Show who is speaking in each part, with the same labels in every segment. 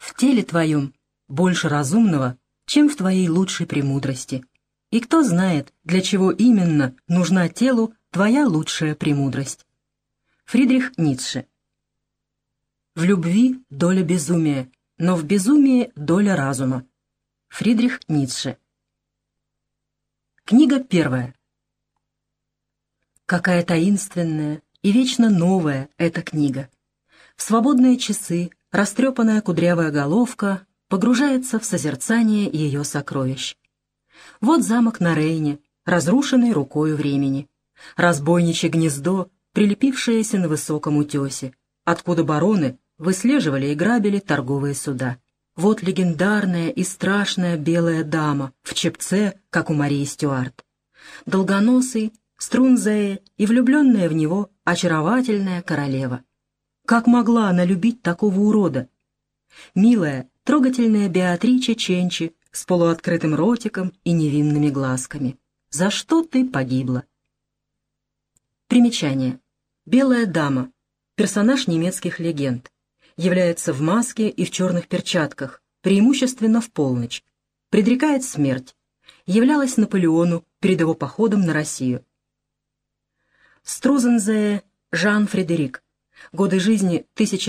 Speaker 1: В теле твоем больше разумного, чем в твоей лучшей премудрости. И кто знает, для чего именно нужна телу твоя лучшая премудрость. Фридрих Ницше. В любви доля безумия, но в безумии доля разума. Фридрих Ницше. Книга первая. Какая таинственная и вечно новая эта книга. В свободные часы растрепанная кудрявая головка погружается в созерцание ее сокровищ. Вот замок на Рейне, разрушенный рукою времени. Разбойничье гнездо, прилепившееся на высоком утесе, откуда бароны выслеживали и грабили торговые суда. Вот легендарная и страшная белая дама в чепце, как у Марии Стюарт. Долгоносый, Струнзее и влюбленная в него очаровательная королева. Как могла она любить такого урода? Милая, трогательная Беатриче Ченчи с полуоткрытым ротиком и невинными глазками. За что ты погибла? Примечание. Белая дама, персонаж немецких легенд, является в маске и в черных перчатках, преимущественно в полночь, предрекает смерть, являлась Наполеону перед его походом на Россию. Струзензее Жан-Фредерик. Годы жизни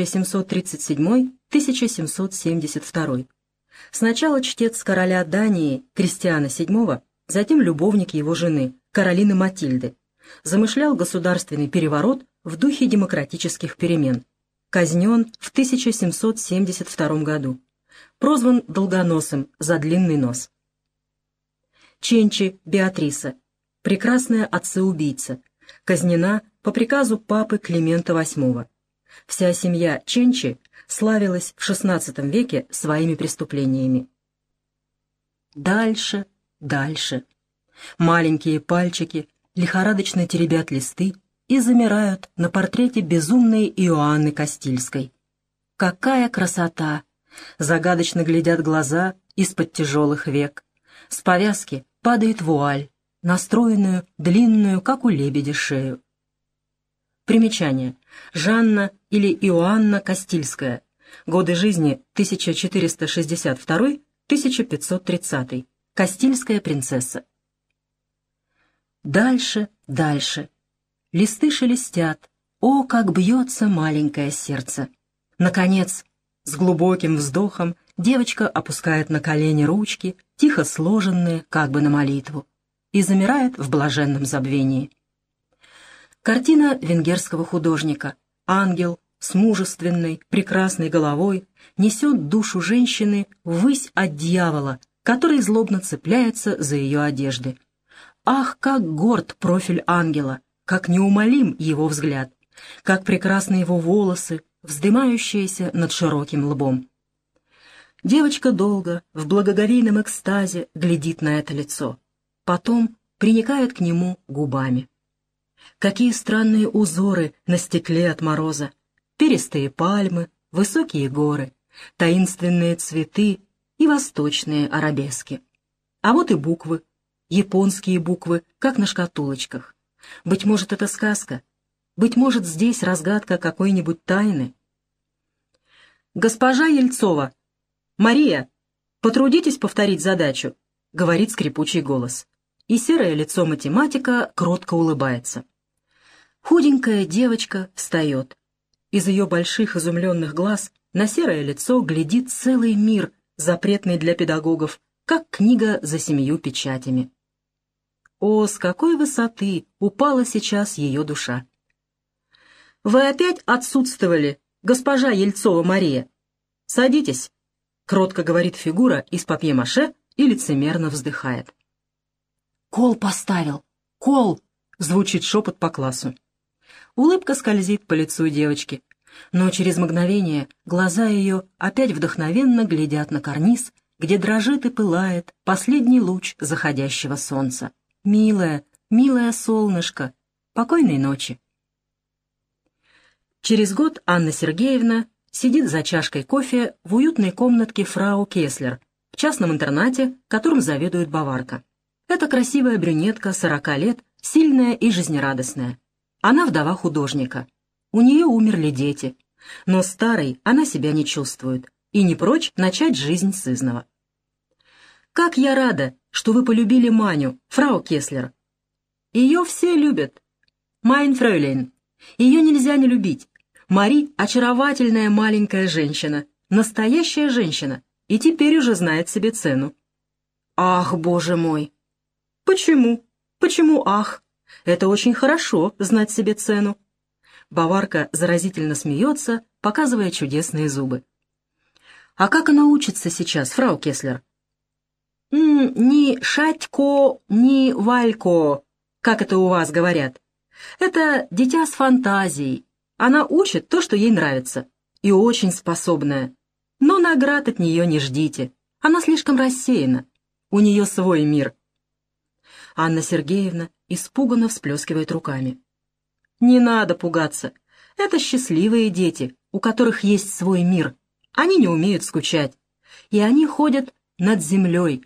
Speaker 1: 1737-1772. Сначала чтец короля Дании Кристиана VII, затем любовник его жены, Каролины Матильды. Замышлял государственный переворот в духе демократических перемен. Казнен в 1772 году. Прозван Долгоносым за длинный нос. Ченчи Беатриса. Прекрасная отца-убийца. Казнена по приказу папы Климента VIII. Вся семья Ченчи славилась в XVI веке своими преступлениями. Дальше, дальше. Маленькие пальчики лихорадочно теребят листы и замирают на портрете безумной Иоанны Кастильской. Какая красота! Загадочно глядят глаза из-под тяжелых век. С повязки падает вуаль, настроенную, длинную, как у лебедя, шею. Примечание. Жанна или Иоанна Кастильская. Годы жизни 1462-1530. Кастильская принцесса. Дальше, дальше. Листы шелестят. О, как бьется маленькое сердце! Наконец, с глубоким вздохом девочка опускает на колени ручки, тихо сложенные, как бы на молитву, и замирает в блаженном забвении. Картина венгерского художника. Ангел с мужественной, прекрасной головой несет душу женщины ввысь от дьявола, который злобно цепляется за ее одежды. Ах, как горд профиль ангела, как неумолим его взгляд, как прекрасны его волосы, вздымающиеся над широким лбом. Девочка долго, в благоговейном экстазе, глядит на это лицо, потом приникает к нему губами. Какие странные узоры на стекле от мороза, перистые пальмы, высокие горы, таинственные цветы и восточные арабески. А вот и буквы, японские буквы, как на шкатулочках. Быть может, это сказка? Быть может, здесь разгадка какой-нибудь тайны? «Госпожа Ельцова! Мария, потрудитесь повторить задачу», — говорит скрипучий голос. И серое лицо математика кротко улыбается. Худенькая девочка встает. Из ее больших изумленных глаз на серое лицо глядит целый мир, запретный для педагогов, как книга за 7 печатями. О, с какой высоты упала сейчас ее душа! «Вы опять отсутствовали, госпожа Ельцова Мария? Садитесь», — кротко говорит фигура из папье-маше и лицемерно вздыхает. «Кол поставил! Кол!» — звучит шепот по классу. Улыбка скользит по лицу девочки, но через мгновение глаза ее опять вдохновенно глядят на карниз, где дрожит и пылает последний луч заходящего солнца. «Милая, милое солнышко! Покойной ночи!» Через год Анна Сергеевна сидит за чашкой кофе в уютной комнатке фрау Кеслер в частном интернате, которым заведует баварка. Это красивая брюнетка 40 лет, сильная и жизнерадостная. Она вдова художника. У нее умерли дети. Но старой она себя не чувствует. и не прочь начать жизнь сызнова. Как я рада, что вы полюбили Маню, фрау Кеслер. Ее все любят. Майн фрёйлейн. Ее нельзя не любить. Мари — очаровательная маленькая женщина, настоящая женщина, и теперь уже знает себе цену. Ах, боже мой! Почему? Почему ах? Это очень хорошо, знать себе цену. Баварка заразительно смеется, показывая чудесные зубы. А как она учится сейчас, фрау Кеслер? Ни Шатько, ни Валько, как это у вас говорят. Это дитя с фантазией. Она учит то, что ей нравится, и очень способная. Но наград от нее не ждите. Она слишком рассеяна. У нее свой мир. Анна Сергеевна испуганно всплескивает руками. Не надо пугаться. Это счастливые дети, у которых есть свой мир. Они не умеют скучать. И они ходят над землей,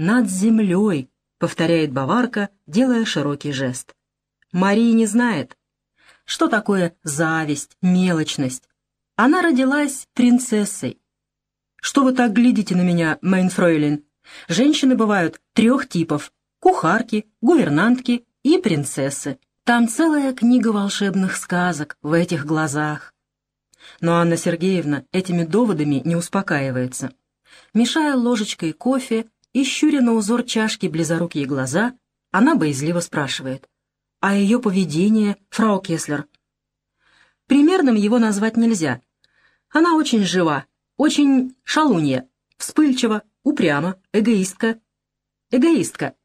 Speaker 1: повторяет Баварка, делая широкий жест. Мария не знает, что такое зависть, мелочность. Она родилась принцессой. Что вы так глядите на меня, мейн фройлен? Женщины бывают 3 типов: кухарки, гувернантки и принцессы. Там целая книга волшебных сказок в этих глазах. Но Анна Сергеевна этими доводами не успокаивается. Мешая ложечкой кофе и щуря на узор чашки близорукие глаза, она боязливо спрашивает: «А ее поведение, фрау Кеслер?» Примерным его назвать нельзя. Она очень жива, очень шалунья, вспыльчива, упряма, эгоистка. Эгоистка.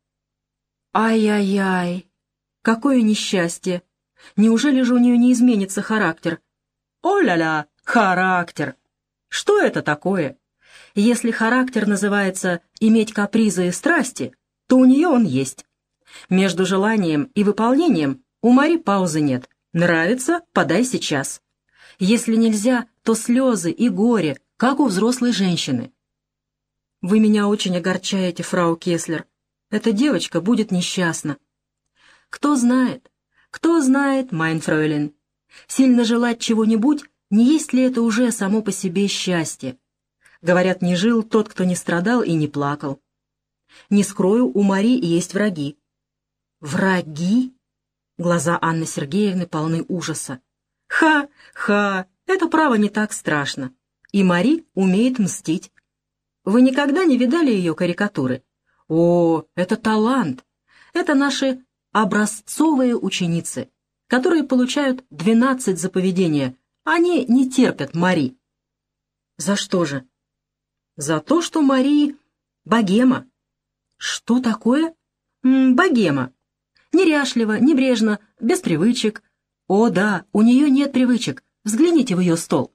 Speaker 1: Ай-яй-яй, какое несчастье! Неужели же у нее не изменится характер? О-ля-ля, характер! Что это такое? Если характер называется «иметь капризы и страсти», то у нее он есть. Между желанием и выполнением у Мари паузы нет. Нравится — подай сейчас. Если нельзя, то слезы и горе, как у взрослой женщины. Вы меня очень огорчаете, фрау Кеслер. Эта девочка будет несчастна. Кто знает, майн фройлен. Сильно желать чего-нибудь, не есть ли это уже само по себе счастье? Говорят, не жил тот, кто не страдал и не плакал. Не скрою, у Мари есть враги. Враги? Глаза Анны Сергеевны полны ужаса. Ха-ха, это право не так страшно. И Мари умеет мстить. Вы никогда не видали ее карикатуры? О, это талант. Это наши образцовые ученицы, которые получают 12 за поведение. Они не терпят Мари. За что же? За то, что Мари богема. Что такое? Богема. Неряшлива, небрежна, без привычек. О да, у нее нет привычек. Взгляните в ее стол.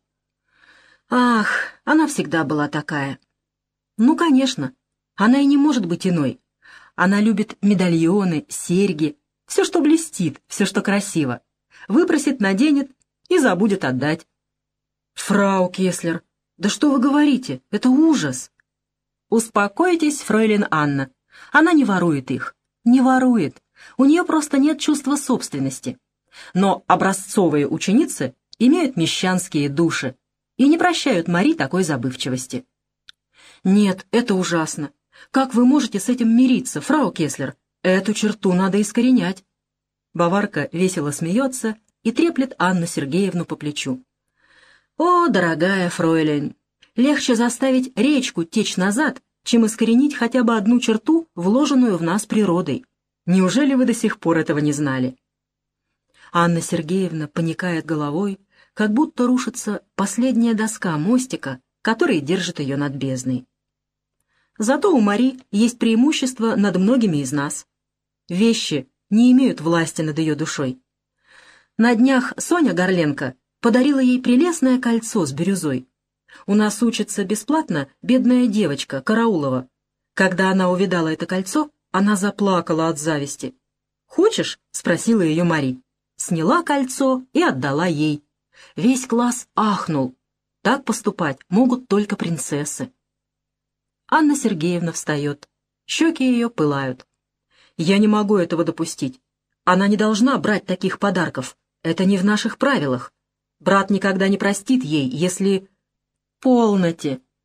Speaker 1: Ах, она всегда была такая. Ну, конечно, она и не может быть иной. Она любит медальоны, серьги, все, что блестит, все, что красиво. Выпросит, наденет и забудет отдать. Фрау Кеслер, да что вы говорите? Это ужас. Успокойтесь, фройлен Анна. Она не ворует их. Не ворует. У нее просто нет чувства собственности. Но образцовые ученицы имеют мещанские души и не прощают Мари такой забывчивости. Нет, это ужасно. Как вы можете с этим мириться, фрау Кеслер? Эту черту надо искоренять. Баварка весело смеется и треплет Анну Сергеевну по плечу. О, дорогая фройлен, легче заставить речку течь назад, чем искоренить хотя бы одну черту, вложенную в нас природой. Неужели вы до сих пор этого не знали? Анна Сергеевна поникает головой, как будто рушится последняя доска мостика, который держит ее над бездной. Зато у Мари есть преимущество над многими из нас. Вещи не имеют власти над ее душой. На днях Соня Горленко подарила ей прелестное кольцо с бирюзой. У нас учится бесплатно бедная девочка Караулова. Когда она увидала это кольцо, она заплакала от зависти. «Хочешь?» — спросила ее Мари. Сняла кольцо и отдала ей. Весь класс ахнул. Так поступать могут только принцессы. Анна Сергеевна встает. Щеки ее пылают. «Я не могу этого допустить. Она не должна брать таких подарков. Это не в наших правилах. Брат никогда не простит ей, если...» «Полноте!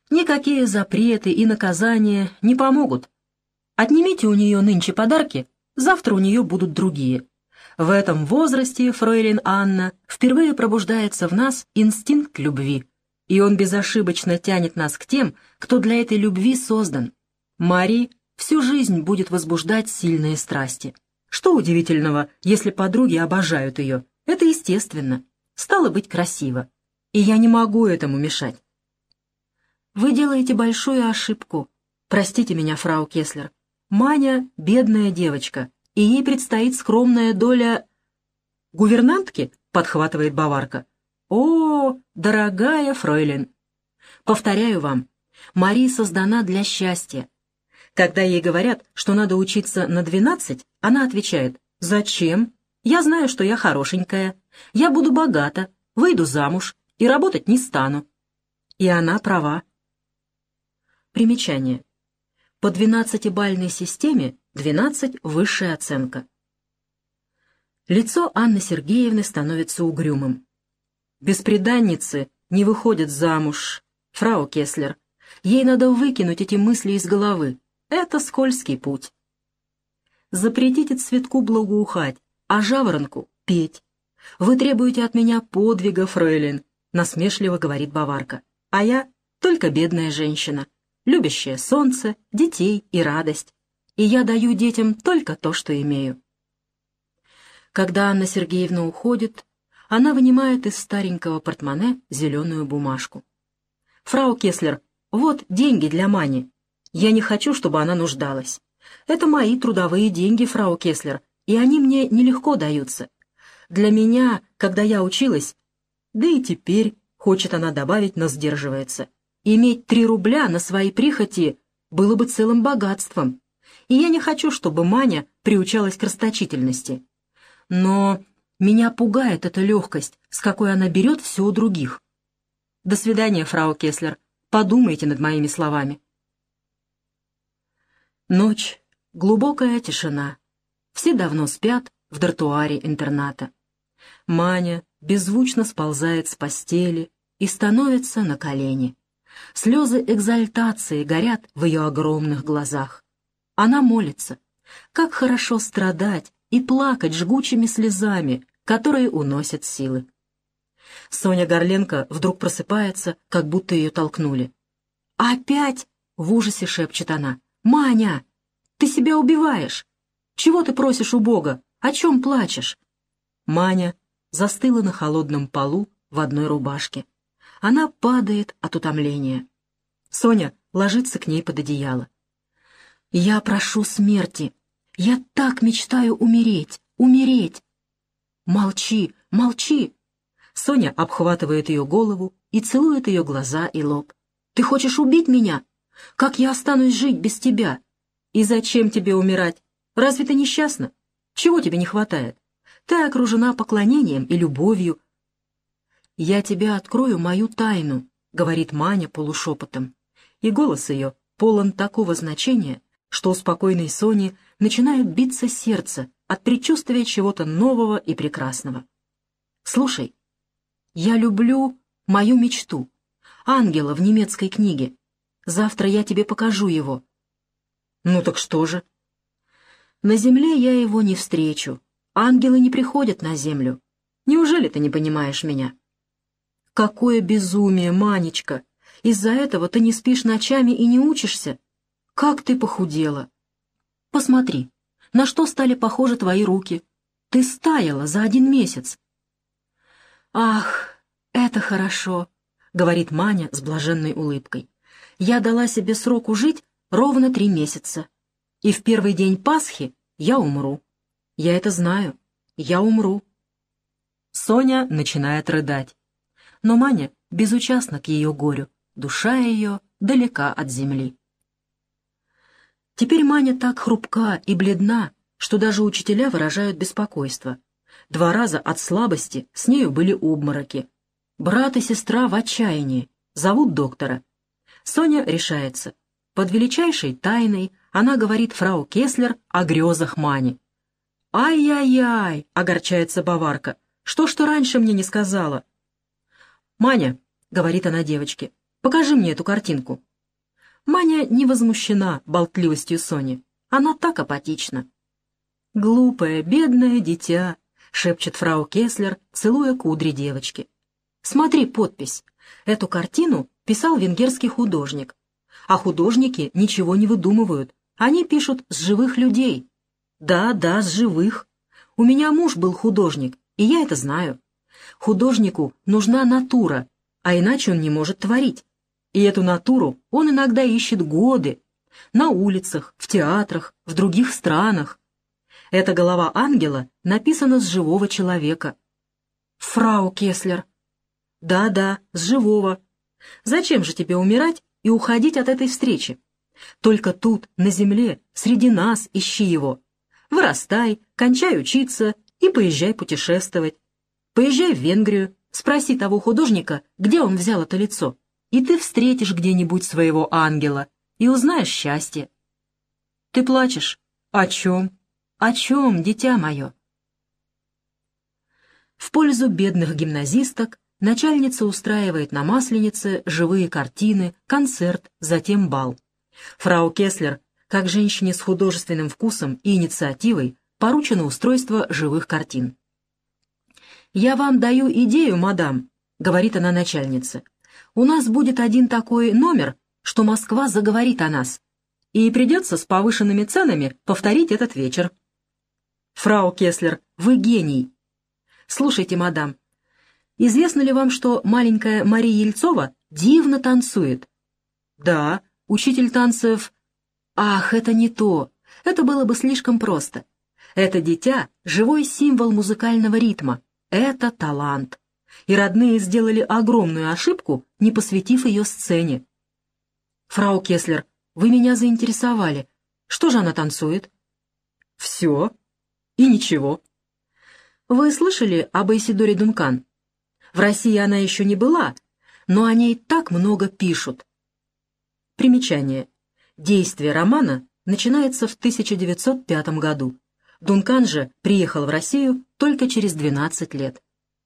Speaker 1: Никакие запреты и наказания не помогут. Отнимите у нее нынче подарки, завтра у нее будут другие. В этом возрасте, фройлен Анна, впервые пробуждается в нас инстинкт любви, и он безошибочно тянет нас к тем, кто для этой любви создан. Мари всю жизнь будет возбуждать сильные страсти. Что удивительного, если подруги обожают ее? Это естественно. Стало быть, красиво. И я не могу этому мешать. Вы делаете большую ошибку. Простите меня, фрау Кеслер. Маня — бедная девочка, и ей предстоит скромная доля... «Гувернантки?» — подхватывает Баварка. «О, дорогая фройлен! Повторяю вам, Мари создана для счастья. Когда ей говорят, что надо учиться на 12, она отвечает: «Зачем? Я знаю, что я хорошенькая, я буду богата, выйду замуж и работать не стану». И она права. Примечание. По 12-бальной системе 12 — высшая оценка. Лицо Анны Сергеевны становится угрюмым. Бесприданницы не выходят замуж, фрау Кеслер. Ей надо выкинуть эти мысли из головы. Это скользкий путь. Запретите цветку благоухать, а жаворонку — петь. Вы требуете от меня подвига, фройлен, насмешливо говорит Баварка. А я только бедная женщина, любящая солнце, детей и радость. И я даю детям только то, что имею. Когда Анна Сергеевна уходит, она вынимает из старенького портмоне зеленую бумажку. «Фрау Кеслер, вот деньги для Мани. Я не хочу, чтобы она нуждалась. Это мои трудовые деньги, фрау Кеслер, и они мне нелегко даются. Для меня, когда я училась, да и теперь, хочет она добавить, но сдерживается, иметь 3 рубля на свои прихоти было бы целым богатством, и я не хочу, чтобы Маня приучалась к расточительности. Но меня пугает эта легкость, с какой она берет все у других. До свидания, фрау Кеслер. Подумайте над моими словами». Ночь, глубокая тишина. Все давно спят в дартуаре интерната. Маня беззвучно сползает с постели и становится на колени. Слезы экзальтации горят в ее огромных глазах. Она молится. Как хорошо страдать и плакать жгучими слезами, которые уносят силы. Соня Горленко вдруг просыпается, как будто ее толкнули. «Опять?» — в ужасе шепчет она. «Маня, ты себя убиваешь! Чего ты просишь у Бога? О чем плачешь?» Маня застыла на холодном полу в одной рубашке. Она падает от утомления. Соня ложится к ней под одеяло. «Я прошу смерти. Я так мечтаю умереть, умереть!» «Молчи, молчи!» Соня обхватывает ее голову и целует ее глаза и лоб. «Ты хочешь убить меня? Как я останусь жить без тебя? И зачем тебе умирать? Разве ты несчастна? Чего тебе не хватает? Ты окружена поклонением и любовью». «Я тебе открою мою тайну», — говорит Маня полушепотом. И голос ее полон такого значения, что у спокойной Сони начинает биться сердце от предчувствия чего-то нового и прекрасного. «Слушай, я люблю мою мечту, ангела в немецкой книге. Завтра я тебе покажу его». «Ну так что же?» «На земле я его не встречу. Ангелы не приходят на землю. Неужели ты не понимаешь меня?» «Какое безумие, Манечка! Из-за этого ты не спишь ночами и не учишься? Как ты похудела! Посмотри, на что стали похожи твои руки. Ты стаяла за 1 месяц». «Ах, это хорошо», — говорит Маня с блаженной улыбкой. «Я дала себе сроку жить ровно 3 месяца. И в первый день Пасхи я умру. Я это знаю. Я умру». Соня начинает рыдать. Но Маня безучастна к ее горю, душа ее далека от земли. Теперь Маня так хрупка и бледна, что даже учителя выражают беспокойство. 2 раза от слабости с нею были обмороки. Брат и сестра в отчаянии, зовут доктора. Соня решается. Под величайшей тайной она говорит фрау Кеслер о грезах Мани. «Ай-яй-яй!» — огорчается Баварка. «Что ж ты раньше мне не сказала?» «Маня», — говорит она девочке, — Покажи мне эту картинку». Маня не возмущена болтливостью Сони. Она так апатична. «Глупое, бедное дитя», — шепчет фрау Кеслер, целуя кудри девочки. «Смотри подпись. Эту картину писал венгерский художник. А художники ничего не выдумывают. Они пишут с живых людей. Да, да, с живых. У меня муж был художник, и я это знаю. Художнику нужна натура, а иначе он не может творить. И эту натуру он иногда ищет годы. На улицах, в театрах, в других странах. Эта голова ангела написана с живого человека». «Фрау Кеслер». «Да-да, с живого. Зачем же тебе умирать и уходить от этой встречи? Только тут, на земле, среди нас ищи его. Вырастай, кончай учиться и поезжай путешествовать. Поезжай в Венгрию, спроси того художника, где он взял это лицо, и ты встретишь где-нибудь своего ангела и узнаешь счастье». «Ты плачешь? О чем? О чем, дитя мое?» В пользу бедных гимназисток начальница устраивает на Масленице живые картины, концерт, затем бал. Фрау Кеслер, как женщине с художественным вкусом и инициативой, поручено устройство живых картин. «Я вам даю идею, мадам», — говорит она начальнице. «У нас будет один такой номер, что Москва заговорит о нас, и придется с повышенными ценами повторить этот вечер». «Фрау Кеслер, вы гений». «Слушайте, мадам, известно ли вам, что маленькая Мария Ельцова дивно танцует?» «Да, учитель танцев...» «Ах, это не то. Это было бы слишком просто. Это дитя — живой символ музыкального ритма. Это талант. И родные сделали огромную ошибку, не посвятив ее сцене». «Фрау Кеслер, вы меня заинтересовали. Что же она танцует?» «Все. И ничего». «Вы слышали об Айсидоре Дункан? В России она еще не была, но о ней так много пишут». Примечание. Действие романа начинается в 1905 году. Дункан же приехал в Россию только через 12 лет.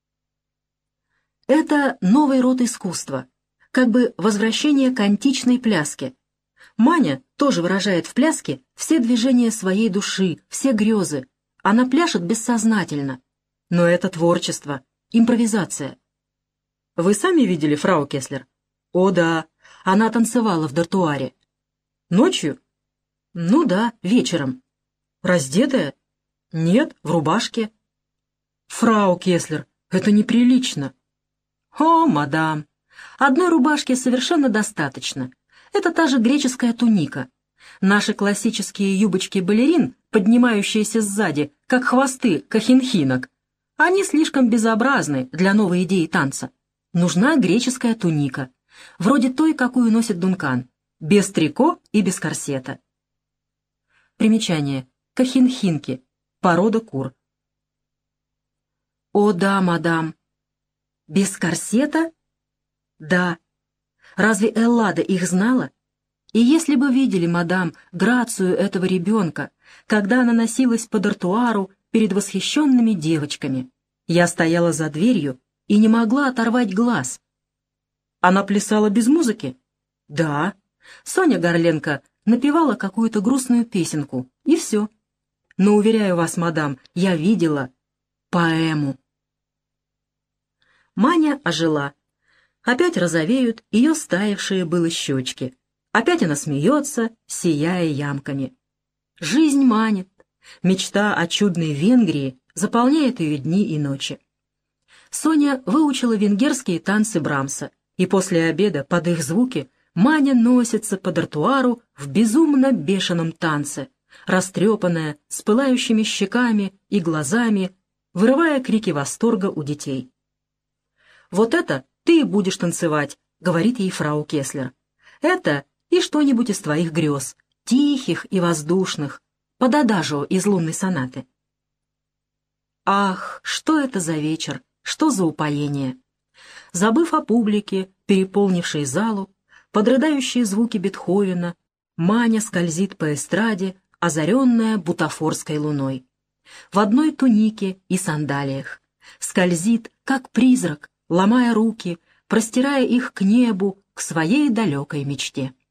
Speaker 1: Это новый род искусства, как бы возвращение к античной пляске. Маня тоже выражает в пляске все движения своей души, все грезы. Она пляшет бессознательно. Но это творчество, импровизация. Вы сами видели фрау Кеслер? О да, она танцевала в дартуаре. Ночью? Ну да, вечером. Раздетая? Нет, в рубашке. Фрау Кеслер, это неприлично. О, мадам, одной рубашки совершенно достаточно. Это та же греческая туника. Наши классические юбочки балерин, поднимающиеся сзади, как хвосты кахинхинок, они слишком безобразны для новой идеи танца. Нужна греческая туника, вроде той, какую носит Дункан, без трико и без корсета. Примечание. Кахинхинки. Порода кур. О да, мадам. Без корсета? Да. Разве Эллада их знала? И если бы видели, мадам, грацию этого ребенка, когда она носилась по дартуару перед восхищенными девочками. Я стояла за дверью и не могла оторвать глаз. Она плясала без музыки? Да. Соня Горленко напевала какую-то грустную песенку, и все. Но, уверяю вас, мадам, я видела поэму. Маня ожила. Опять розовеют ее стаявшие было щечки. Опять она смеется, сияя ямками. Жизнь манит. Мечта о чудной Венгрии заполняет ее дни и ночи. Соня выучила венгерские танцы Брамса, и после обеда под их звуки Маня носится по дартуару в безумно бешеном танце, растрепанная, с пылающими щеками и глазами, вырывая крики восторга у детей. «Вот это ты и будешь танцевать», — говорит ей фрау Кеслер. «Это и что-нибудь из твоих грез, тихих и воздушных, под адажио из лунной сонаты». Ах, что это за вечер, что за упоение! Забыв о публике, переполнившей залу, под рыдающие звуки Бетховена, Маня скользит по эстраде, озаренная бутафорской луной. В одной тунике и сандалиях. Скользит, как призрак, ломая руки, простирая их к небу, к своей далекой мечте.